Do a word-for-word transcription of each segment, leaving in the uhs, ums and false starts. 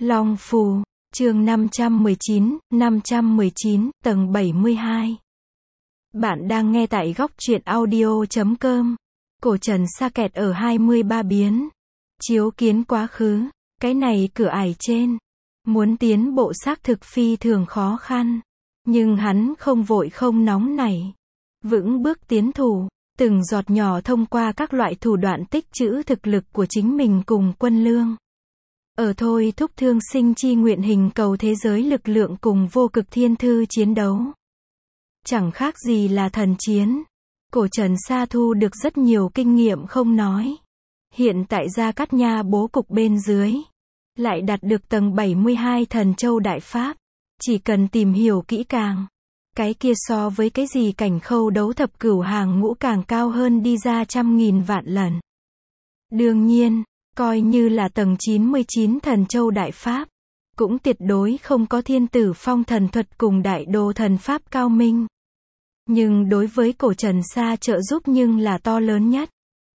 Long Phù, chương năm trăm mười chín, năm trăm mười chín, tầng bảy mươi hai. Bạn đang nghe tại góc truyện audio chấm com. Cổ trần sa kẹt ở hai mươi ba biến. Chiếu kiến quá khứ, cái này cửa ải trên. Muốn tiến bộ xác thực phi thường khó khăn. Nhưng hắn không vội không nóng nảy. Vững bước tiến thủ, từng giọt nhỏ thông qua các loại thủ đoạn tích trữ thực lực của chính mình cùng quân lương. Ở thôi thúc thương sinh chi nguyện hình cầu thế giới lực lượng cùng vô cực thiên thư chiến đấu. Chẳng khác gì là thần chiến. Cổ trần sa thu được rất nhiều kinh nghiệm không nói. Hiện tại Gia Cát Nha bố cục bên dưới. Lại đạt được tầng bảy mươi hai thần châu đại pháp. Chỉ cần tìm hiểu kỹ càng. Cái kia so với cái gì cảnh khâu đấu thập cửu hàng ngũ càng cao hơn đi ra trăm nghìn vạn lần. Đương nhiên, coi như là tầng chín mươi chín thần châu đại pháp, cũng tuyệt đối không có thiên tử phong thần thuật cùng đại đồ thần pháp cao minh. Nhưng đối với cổ trần sa trợ giúp nhưng là to lớn nhất.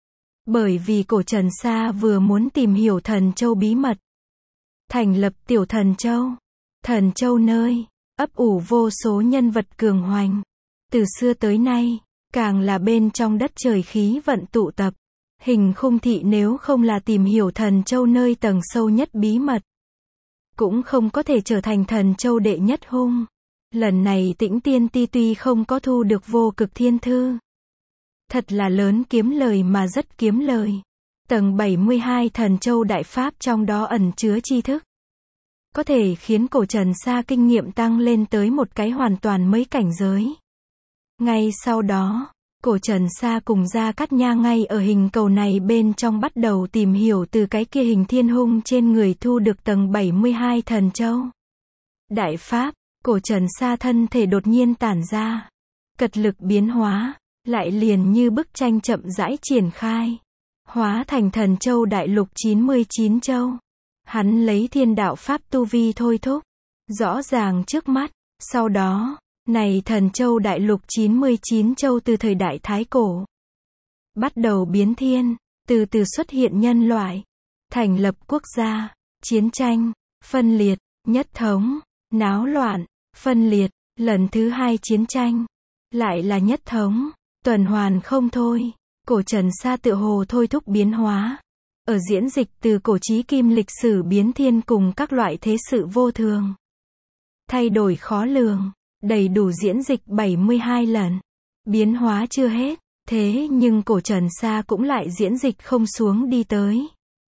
Bởi vì cổ trần sa vừa muốn tìm hiểu thần châu bí mật. Thành lập tiểu thần châu. Thần châu nơi ấp ủ vô số nhân vật cường hoành. Từ xưa tới nay, càng là bên trong đất trời khí vận tụ tập. Hình khung thị nếu không là tìm hiểu thần châu nơi tầng sâu nhất bí mật, cũng không có thể trở thành thần châu đệ nhất hung. Lần này Tĩnh Tiên Ti tuy không có thu được vô cực thiên thư. Thật là lớn kiếm lời mà rất kiếm lời. Tầng bảy mươi hai thần châu đại pháp trong đó ẩn chứa tri thức. Có thể khiến cổ trần sa kinh nghiệm tăng lên tới một cái hoàn toàn mới cảnh giới. Ngay sau đó, cổ trần sa cùng Gia Cát Nha ngay ở hình cầu này bên trong bắt đầu tìm hiểu từ cái kia hình thiên hung trên người thu được tầng bảy mươi hai thần châu. Đại pháp, cổ trần sa thân thể đột nhiên tản ra. Cật lực biến hóa, lại liền như bức tranh chậm rãi triển khai. Hóa thành thần châu đại lục chín mươi chín châu. Hắn lấy thiên đạo pháp tu vi thôi thúc. Rõ ràng trước mắt, sau đó, này thần châu đại lục chín mươi chín châu từ thời đại Thái Cổ. Bắt đầu biến thiên, từ từ xuất hiện nhân loại. Thành lập quốc gia, chiến tranh, phân liệt, nhất thống, náo loạn, phân liệt, lần thứ hai chiến tranh. Lại là nhất thống, tuần hoàn không thôi. Cổ trần sa tựa hồ thôi thúc biến hóa. Ở diễn dịch từ cổ chí kim lịch sử biến thiên cùng các loại thế sự vô thường. Thay đổi khó lường. Đầy đủ diễn dịch bảy mươi hai lần. Biến hóa chưa hết. Thế nhưng cổ trần sa cũng lại diễn dịch không xuống đi tới.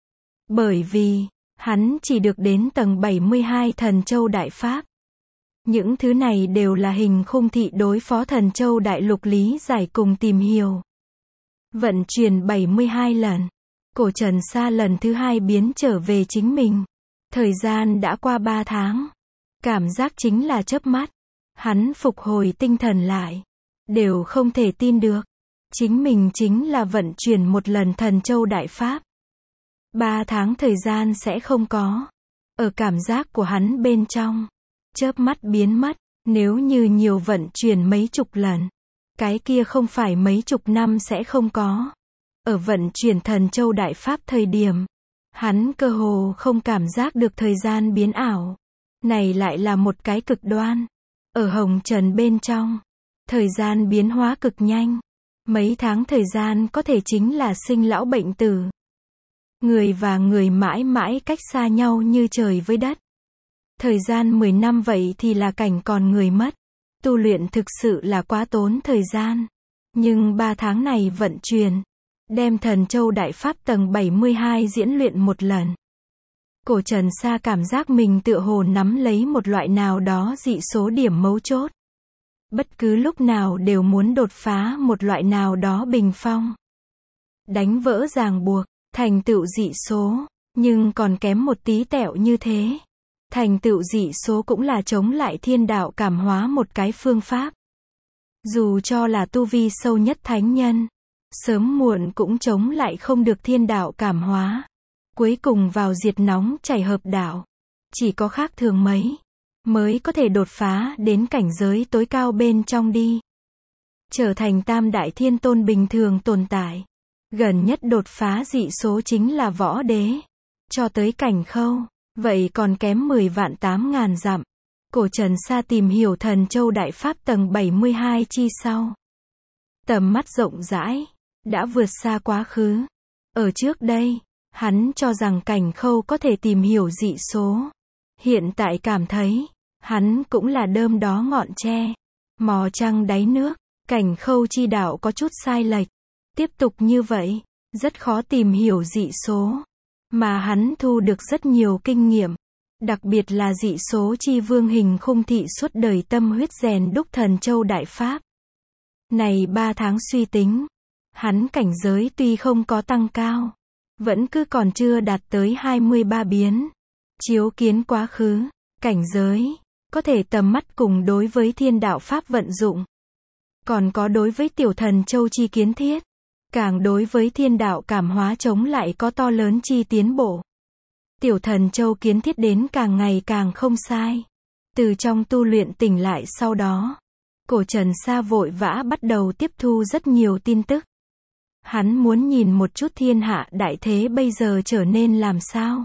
Bởi vì, hắn chỉ được đến tầng bảy mươi hai thần châu đại pháp. Những thứ này đều là hình khung thị đối phó thần châu đại lục lý giải cùng tìm hiểu. Vận chuyển bảy mươi hai lần. Cổ trần sa lần thứ hai biến trở về chính mình. Thời gian đã qua ba tháng. Cảm giác chính là chớp mắt. Hắn phục hồi tinh thần lại. Đều không thể tin được. Chính mình chính là vận chuyển một lần thần châu đại pháp. Ba tháng thời gian sẽ không có. Ở cảm giác của hắn bên trong. Chớp mắt biến mất. Nếu như nhiều vận chuyển mấy chục lần. Cái kia không phải mấy chục năm sẽ không có. Ở vận chuyển thần châu đại pháp thời điểm. Hắn cơ hồ không cảm giác được thời gian biến ảo. Này lại là một cái cực đoan. Ở hồng trần bên trong, thời gian biến hóa cực nhanh. Mấy tháng thời gian có thể chính là sinh lão bệnh tử. Người và người mãi mãi cách xa nhau như trời với đất. Thời gian mười năm vậy thì là cảnh còn người mất. Tu luyện thực sự là quá tốn thời gian. Nhưng ba tháng này vận chuyển. Đem thần châu đại pháp tầng bảy mươi hai diễn luyện một lần. Cổ trần sa cảm giác mình tựa hồ nắm lấy một loại nào đó dị số điểm mấu chốt. Bất cứ lúc nào đều muốn đột phá một loại nào đó bình phong. Đánh vỡ ràng buộc, thành tựu dị số, nhưng còn kém một tí tẹo như thế. Thành tựu dị số cũng là chống lại thiên đạo cảm hóa một cái phương pháp. Dù cho là tu vi sâu nhất thánh nhân, sớm muộn cũng chống lại không được thiên đạo cảm hóa. Cuối cùng vào diệt nóng chảy hợp đạo. Chỉ có khác thường mấy, mới có thể đột phá đến cảnh giới tối cao bên trong đi. Trở thành tam đại thiên tôn bình thường tồn tại. Gần nhất đột phá dị số chính là võ đế. Cho tới cảnh khâu, Vậy còn kém mười vạn tám ngàn dặm. Cổ Trần Sa tìm hiểu Thần Châu Đại Pháp tầng bảy mươi hai chi sau. Tầm mắt rộng rãi, đã vượt xa quá khứ. Ở trước đây, hắn cho rằng Cảnh Khâu có thể tìm hiểu dị số. Hiện tại cảm thấy, hắn cũng là đơm đó ngọn tre, mò trăng đáy nước. Cảnh Khâu chi đạo có chút sai lệch. Tiếp tục như vậy, rất khó tìm hiểu dị số. Mà hắn thu được rất nhiều kinh nghiệm. Đặc biệt là dị số chi vương hình khung thị suốt đời tâm huyết rèn đúc Thần Châu Đại Pháp. Này ba tháng suy tính, hắn cảnh giới tuy không có tăng cao, vẫn cứ còn chưa đạt tới hai mươi ba biến. Chiếu kiến quá khứ, cảnh giới, có thể tầm mắt cùng đối với thiên đạo Pháp vận dụng. Còn có đối với tiểu thần châu chi kiến thiết, càng đối với thiên đạo cảm hóa chống lại có to lớn chi tiến bộ. Tiểu thần châu kiến thiết đến càng ngày càng không sai. Từ trong tu luyện tỉnh lại sau đó, Cổ Trần Sa vội vã bắt đầu tiếp thu rất nhiều tin tức. Hắn muốn nhìn một chút thiên hạ đại thế bây giờ trở nên làm sao.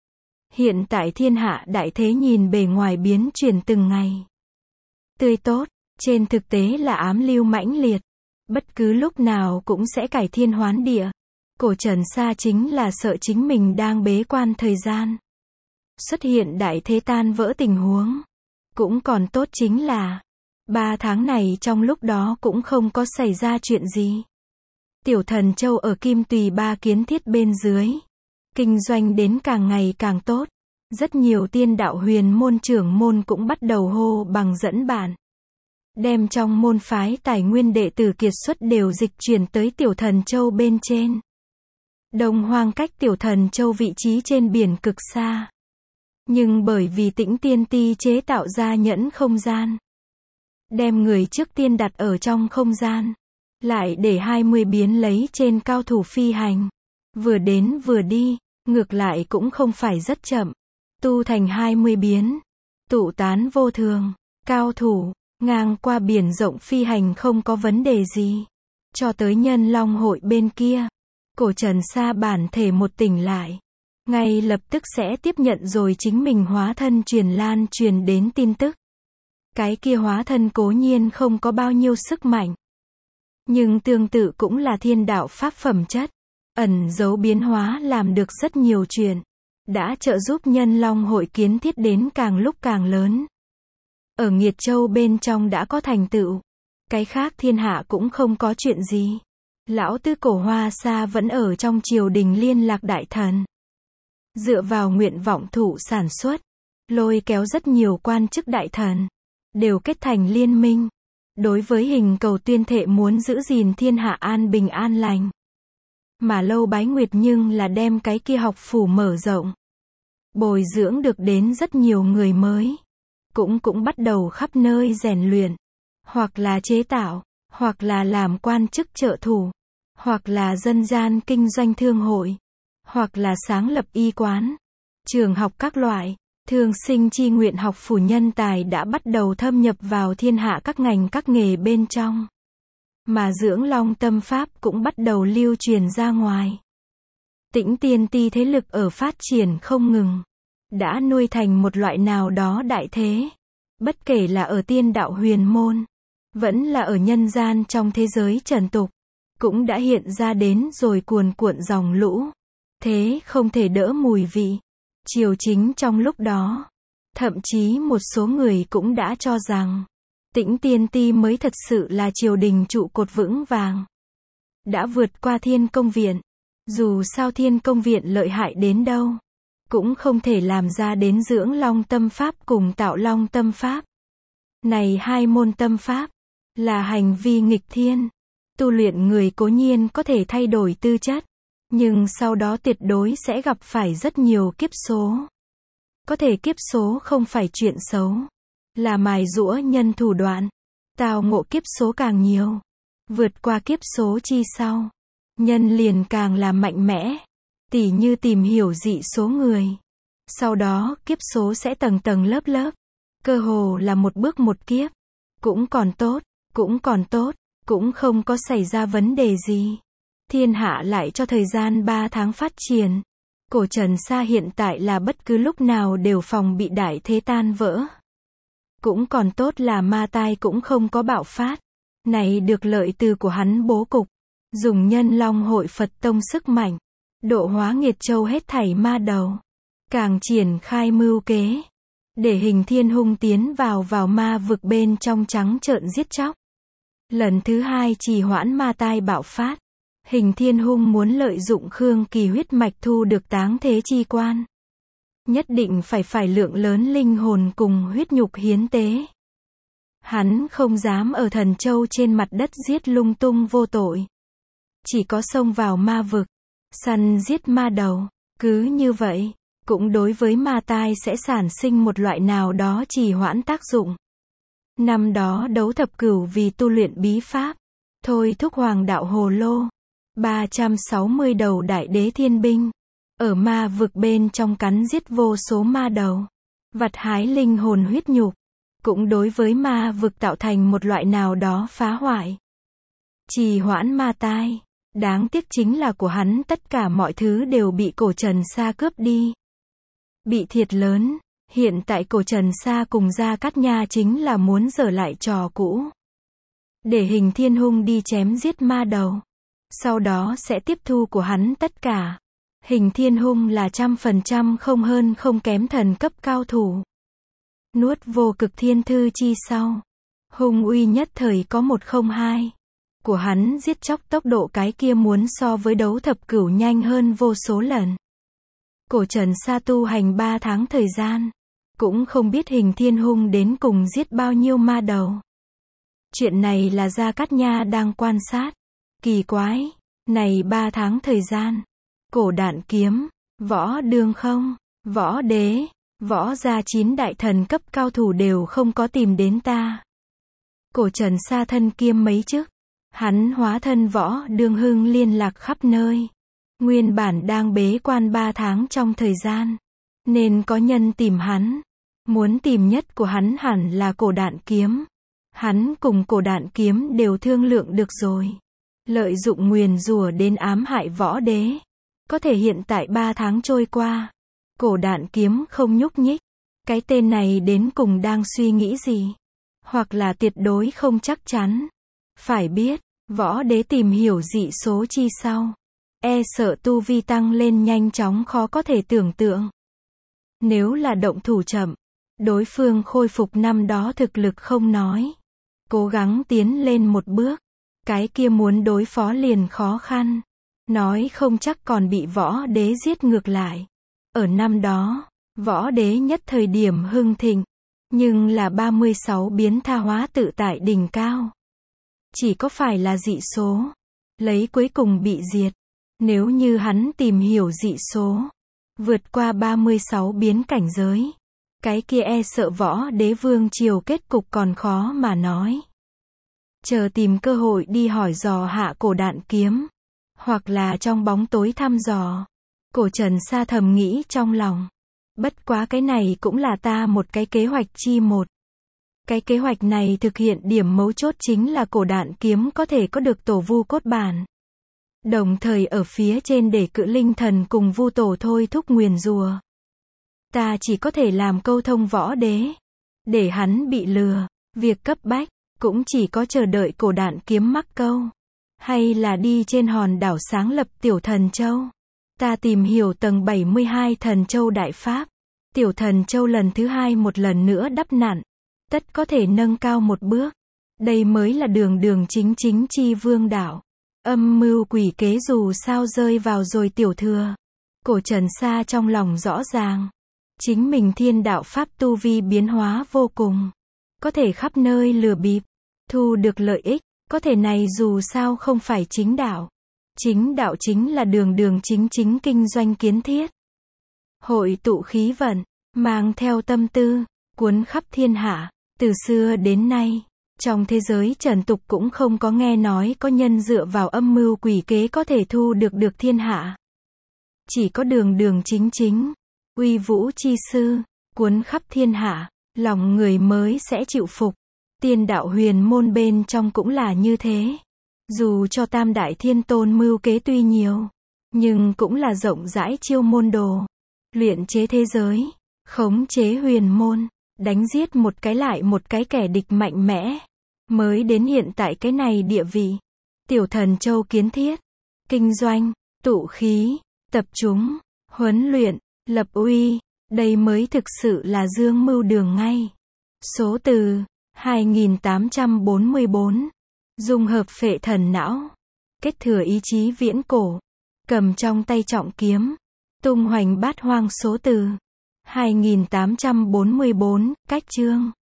Hiện tại thiên hạ đại thế nhìn bề ngoài biến chuyển từng ngày. Tươi tốt, trên thực tế là ám lưu mãnh liệt. Bất cứ lúc nào cũng sẽ cải thiên hoán địa. Cổ Trần Sa chính là sợ chính mình đang bế quan thời gian. Xuất hiện đại thế tan vỡ tình huống. Cũng còn tốt chính là, ba tháng này trong lúc đó cũng không có xảy ra chuyện gì. Tiểu thần châu ở Kim Tùy Ba kiến thiết bên dưới. Kinh doanh đến càng ngày càng tốt. Rất nhiều tiên đạo huyền môn trưởng môn cũng bắt đầu hô bằng dẫn bạn. Đem trong môn phái tài nguyên đệ tử kiệt xuất đều dịch chuyển tới Tiểu Thần Châu bên trên. Đông Hoang cách Tiểu Thần Châu vị trí trên biển cực xa. Nhưng bởi vì Tĩnh Tiên Ti chế tạo ra nhẫn không gian, đem người trước tiên đặt ở trong không gian, lại để hai mươi biến lấy trên cao thủ phi hành. Vừa đến vừa đi, ngược lại cũng không phải rất chậm. Tu thành hai mươi biến, tụ tán vô thường, cao thủ, ngang qua biển rộng phi hành không có vấn đề gì. Cho tới Nhân Long hội bên kia, Cổ Trần Sa bản thể một tỉnh lại, ngay lập tức sẽ tiếp nhận rồi chính mình hóa thân truyền lan truyền đến tin tức. Cái kia hóa thân cố nhiên không có bao nhiêu sức mạnh, nhưng tương tự cũng là thiên đạo pháp phẩm chất, ẩn giấu biến hóa làm được rất nhiều chuyện, đã trợ giúp Nhân Long hội kiến thiết đến càng lúc càng lớn. Ở Nghiệt Châu bên trong đã có thành tựu, cái khác thiên hạ cũng không có chuyện gì. Lão Tư Cổ Hoa Sa vẫn ở trong triều đình liên lạc đại thần. Dựa vào nguyện vọng thủ sản xuất, lôi kéo rất nhiều quan chức đại thần, đều kết thành liên minh. Đối với hình cầu tuyên thệ muốn giữ gìn thiên hạ an bình an lành. Mà Lâu Bái Nguyệt nhưng là đem cái kia học phủ mở rộng. Bồi dưỡng được đến rất nhiều người mới. Cũng cũng bắt đầu khắp nơi rèn luyện. Hoặc là chế tạo, hoặc là làm quan chức trợ thủ, hoặc là dân gian kinh doanh thương hội, hoặc là sáng lập y quán, trường học các loại. Thương sinh chi nguyện học phủ nhân tài đã bắt đầu thâm nhập vào thiên hạ các ngành các nghề bên trong. Mà dưỡng long tâm pháp cũng bắt đầu lưu truyền ra ngoài. Tĩnh Tiên Ti thế lực ở phát triển không ngừng, đã nuôi thành một loại nào đó đại thế. Bất kể là ở tiên đạo huyền môn, vẫn là ở nhân gian trong thế giới trần tục, cũng đã hiện ra đến rồi cuồn cuộn dòng lũ. Thế không thể đỡ mùi vị. Triều chính trong lúc đó, thậm chí một số người cũng đã cho rằng, Tĩnh Tiên Ti mới thật sự là triều đình trụ cột vững vàng. Đã vượt qua Thiên Công Viện. Dù sao Thiên Công Viện lợi hại đến đâu, cũng không thể làm ra đến dưỡng long tâm pháp cùng tạo long tâm pháp. Này hai môn tâm pháp, là hành vi nghịch thiên. Tu luyện người cố nhiên có thể thay đổi tư chất, nhưng sau đó tuyệt đối sẽ gặp phải rất nhiều kiếp số. Có thể kiếp số không phải chuyện xấu, là mài giũa nhân thủ đoạn. Tào ngộ kiếp số càng nhiều, vượt qua kiếp số chi sau, nhân liền càng là mạnh mẽ. Tỉ như tìm hiểu dị số người, sau đó kiếp số sẽ tầng tầng lớp lớp, cơ hồ là một bước một kiếp. Cũng còn tốt, cũng còn tốt, cũng không có xảy ra vấn đề gì. Thiên hạ lại cho thời gian ba tháng phát triển. Cổ Trần Sa hiện tại là bất cứ lúc nào đều phòng bị đại thế tan vỡ. Cũng còn tốt là ma tai cũng không có bạo phát. Này được lợi từ của hắn bố cục. Dùng Nhân Long Hội Phật Tông sức mạnh. Độ hóa nghiệt châu hết thảy ma đầu. Càng triển khai mưu kế. Để Hình Thiên Hung tiến vào vào ma vực bên trong trắng trợn giết chóc. Lần thứ hai trì hoãn ma tai bạo phát. Hình Thiên Hung muốn lợi dụng Khương Kỳ huyết mạch thu được táng thế chi quan. Nhất định phải phải lượng lớn linh hồn cùng huyết nhục hiến tế. Hắn không dám ở Thần Châu trên mặt đất giết lung tung vô tội. Chỉ có xông vào ma vực, săn giết ma đầu. Cứ như vậy, cũng đối với ma tai sẽ sản sinh một loại nào đó trì hoãn tác dụng. Năm đó đấu thập cửu vì tu luyện bí pháp, thôi thúc hoàng đạo hồ lô. ba trăm sáu mươi đầu đại đế thiên binh. Ở ma vực bên trong cắn giết vô số ma đầu. Vặt hái linh hồn huyết nhục. Cũng đối với ma vực tạo thành một loại nào đó phá hoại. Trì hoãn ma tai. Đáng tiếc chính là của hắn tất cả mọi thứ đều bị Cổ Trần Sa cướp đi. Bị thiệt lớn. Hiện tại Cổ Trần Sa cùng Gia Cát Nha chính là muốn dở lại trò cũ. Để Hình Thiên Hung đi chém giết ma đầu. Sau đó sẽ tiếp thu của hắn tất cả. Hình Thiên Hung là trăm phần trăm không hơn không kém thần cấp cao thủ. Nuốt vô cực thiên thư chi sau. Hung uy nhất thời có một không hai. Của hắn giết chóc tốc độ cái kia muốn so với đấu thập cửu nhanh hơn vô số lần. Cổ Trần Sa tu hành ba tháng thời gian. Cũng không biết Hình Thiên Hung đến cùng giết bao nhiêu ma đầu. Chuyện này là Gia Cát Nha đang quan sát. Kỳ quái, này ba tháng thời gian. Cổ Đạn Kiếm, Võ Đương Không, Võ Đế, Võ Gia chín đại thần cấp cao thủ đều không có tìm đến ta. Cổ Trần Sa thân kiêm mấy chức. Hắn hóa thân Võ Đương Hưng liên lạc khắp nơi. Nguyên bản đang bế quan ba tháng trong thời gian. Nên có nhân tìm hắn. Muốn tìm nhất của hắn hẳn là Cổ Đạn Kiếm. Hắn cùng Cổ Đạn Kiếm đều thương lượng được rồi. Lợi dụng nguyền rủa đến ám hại Võ Đế. Có thể hiện tại ba tháng trôi qua. Cổ Đạn Kiếm không nhúc nhích. Cái tên này đến cùng đang suy nghĩ gì? Hoặc là tuyệt đối không chắc chắn. Phải biết, Võ Đế tìm hiểu dị số chi sau. E sợ tu vi tăng lên nhanh chóng khó có thể tưởng tượng. Nếu là động thủ chậm, đối phương khôi phục năm đó thực lực không nói. Cố gắng tiến lên một bước. Cái kia muốn đối phó liền khó khăn. Nói không chắc còn bị Võ Đế giết ngược lại. Ở năm đó, Võ Đế nhất thời điểm hưng thịnh. Nhưng là ba mươi sáu biến tha hóa tự tại đỉnh cao. Chỉ có phải là dị số. Lấy cuối cùng bị diệt. Nếu như hắn tìm hiểu dị số. Vượt qua ba mươi sáu biến cảnh giới. Cái kia e sợ Võ Đế vương triều kết cục còn khó mà nói. Chờ tìm cơ hội đi hỏi dò hạ Cổ Đạn Kiếm. Hoặc là trong bóng tối thăm dò. Cổ Trần Sa thầm nghĩ trong lòng. Bất quá cái này cũng là ta một cái kế hoạch chi một. Cái kế hoạch này thực hiện điểm mấu chốt chính là Cổ Đạn Kiếm có thể có được tổ vu cốt bản. Đồng thời ở phía trên để cự linh thần cùng vu tổ thôi thúc nguyền rùa. Ta chỉ có thể làm câu thông Võ Đế. Để hắn bị lừa. Việc cấp bách. Cũng chỉ có chờ đợi Cổ Đạn Kiếm mắc câu. Hay là đi trên hòn đảo sáng lập Tiểu Thần Châu. Ta tìm hiểu tầng bảy mươi hai Thần Châu Đại Pháp. Tiểu Thần Châu lần thứ hai một lần nữa đắp nặn. Tất có thể nâng cao một bước. Đây mới là đường đường chính chính chi vương đạo. Âm mưu quỷ kế dù sao rơi vào rồi tiểu thừa. Cổ Trần Sa trong lòng rõ ràng. Chính mình thiên đạo pháp tu vi biến hóa vô cùng. Có thể khắp nơi lừa bịp. Thu được lợi ích. Có thể này dù sao không phải chính đạo. Chính đạo chính là đường đường chính chính kinh doanh kiến thiết. Hội tụ khí vận. Mang theo tâm tư. Cuốn khắp thiên hạ. Từ xưa đến nay. Trong thế giới trần tục cũng không có nghe nói có nhân dựa vào âm mưu quỷ kế có thể thu được được thiên hạ. Chỉ có đường đường chính chính. Uy vũ chi sư. Cuốn khắp thiên hạ. Lòng người mới sẽ chịu phục. Tiên đạo huyền môn bên trong cũng là như thế. Dù cho tam đại thiên tôn mưu kế tuy nhiều. nhưng cũng là rộng rãi chiêu môn đồ. Luyện chế thế giới, khống chế huyền môn, đánh giết một cái lại một cái kẻ địch mạnh mẽ. Mới đến hiện tại cái này địa vị. Tiểu Thần Châu kiến thiết, kinh doanh, tụ khí, tập trung, huấn luyện, lập uy, đây mới thực sự là dương mưu đường ngay. Số từ hai nghìn tám trăm bốn mươi bốn. Dung hợp phệ thần não, kết thừa ý chí viễn cổ, cầm trong tay trọng kiếm, tung hoành bát hoang. Số từ hai nghìn tám trăm bốn mươi bốn. Cách chương